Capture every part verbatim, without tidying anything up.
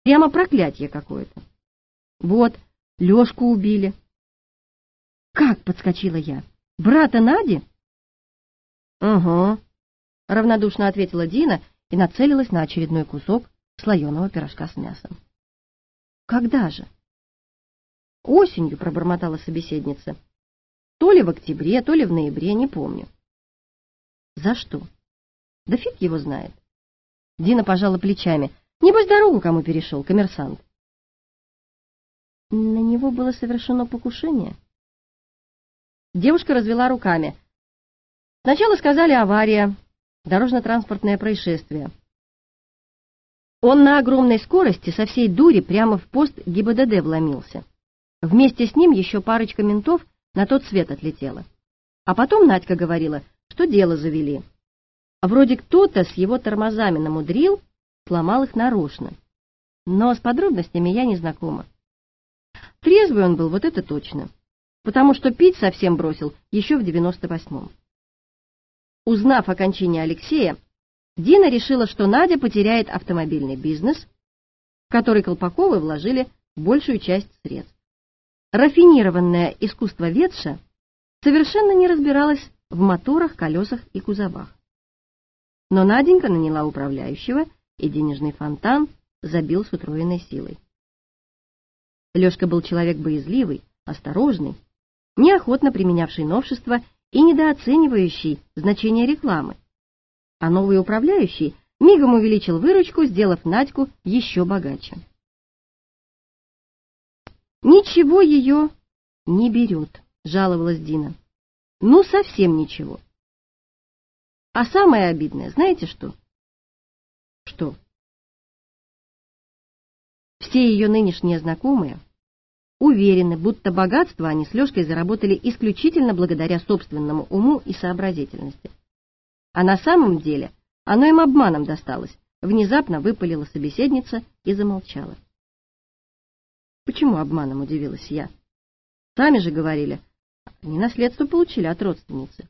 Прямо проклятие какое-то. Вот, Лёшку убили. Как, подскочила я. Брата Нади? Угу, равнодушно ответила Дина и нацелилась на очередной кусок слоеного пирожка с мясом. Когда же? Осенью, пробормотала собеседница. То ли в октябре, то ли в ноябре, не помню. За что? Да фиг его знает. Дина пожала плечами. Небось, дорогу кому перешел, коммерсант. На него было совершено покушение? Девушка развела руками. Сначала сказали авария, дорожно-транспортное происшествие. Он на огромной скорости со всей дури прямо в пост ГИБДД вломился. Вместе с ним еще парочка ментов на тот свет отлетела. А потом Надька говорила, что дело завели. Вроде кто-то с его тормозами намудрил, сломал их нарочно. Но с подробностями я не знакома. Трезвый он был, вот это точно, потому что пить совсем бросил еще в девяносто восьмом. Узнав о кончине Алексея, Дина решила, что Надя потеряет автомобильный бизнес, в который Колпаковы вложили большую часть средств. Рафинированное искусствоведша совершенно не разбиралась в моторах, колесах и кузовах. Но Наденька наняла управляющего, и денежный фонтан забил с утроенной силой. Лёшка был человек боязливый, осторожный, неохотно применявший новшества и недооценивающий значение рекламы. А новый управляющий мигом увеличил выручку, сделав Надьку еще богаче. «Ничего ее не берет», — жаловалась Дина. «Ну, совсем ничего. А самое обидное, знаете что?» «Что?» Все ее нынешние знакомые уверены, будто богатство они с Лёшкой заработали исключительно благодаря собственному уму и сообразительности. А на самом деле оно им обманом досталось, внезапно выпалила собеседница и замолчала. «Почему обманом?» — удивилась я. «Сами же говорили, они наследство получили от родственницы».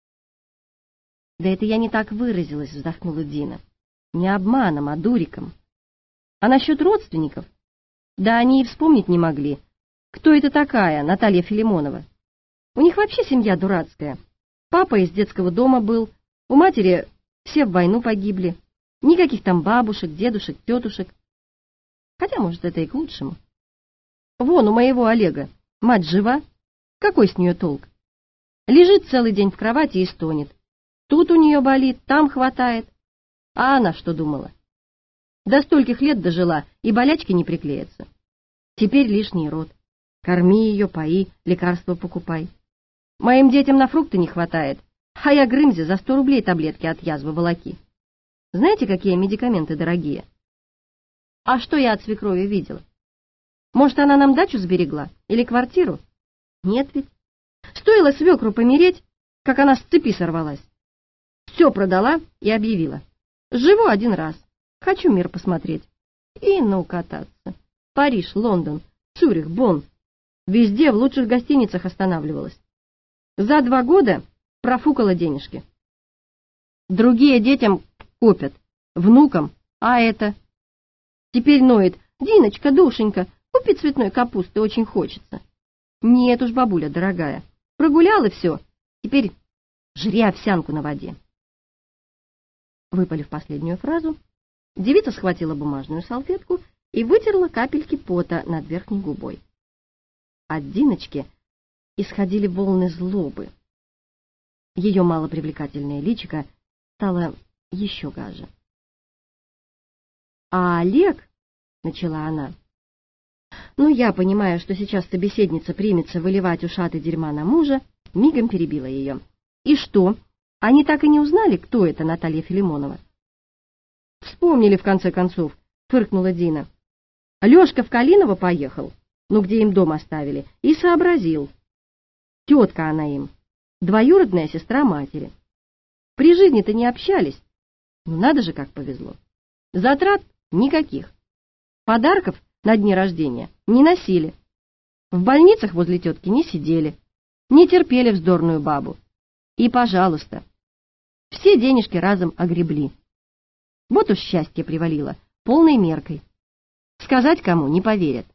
«Да это я не так выразилась», — вздохнула Дина. «Не обманом, а дуриком. А насчет родственников? Да они и вспомнить не могли, кто это такая Наталья Филимонова. У них вообще семья дурацкая. Папа из детского дома был, у матери все в войну погибли. Никаких там бабушек, дедушек, тетушек. Хотя, может, это и к лучшему. Вон у моего Олега мать жива, какой с нее толк? Лежит целый день в кровати и стонет. Тут у нее болит, там хватает. А она что думала? До стольких лет дожила, и болячки не приклеятся. Теперь лишний род. Корми ее, пои, лекарства покупай. Моим детям на фрукты не хватает, а я Грымзе за сто рублей таблетки от язвы волоки. Знаете, какие медикаменты дорогие? А что я от свекрови видела? Может, она нам дачу сберегла? Или квартиру? Нет ведь. Стоило свекру помереть, как она с цепи сорвалась. Все продала и объявила. Живу один раз. Хочу мир посмотреть. И ну кататься. Париж, Лондон, Цюрих, Бонн. Везде в лучших гостиницах останавливалась. За два года профукала денежки. Другие детям копят, внукам, а это... Теперь ноет. Диночка, душенька, купи цветной капусты, очень хочется. Нет уж, бабуля дорогая, прогуляла все, теперь жри овсянку на воде. Выпалив последнюю фразу, девица схватила бумажную салфетку и вытерла капельки пота над верхней губой. От Диночки исходили волны злобы. Ее малопривлекательное личико стало еще гаже. «А Олег...» — начала она. Ну, я, понимая, что сейчас собеседница примется выливать ушаты дерьма на мужа, мигом перебила ее. «И что, они так и не узнали, кто это Наталья Филимонова?» «Вспомнили, в конце концов», — фыркнула Дина. «Лешка в Калиново поехал, ну, где им дом оставили, и сообразил. Тетка она им, двоюродная сестра матери. При жизни-то не общались, но надо же, как повезло. Затрат никаких. Подарков на дни рождения не носили. В больницах возле тетки не сидели, не терпели вздорную бабу. И, пожалуйста, все денежки разом огребли. Вот уж счастье привалило, полной меркой. Сказать кому не поверят.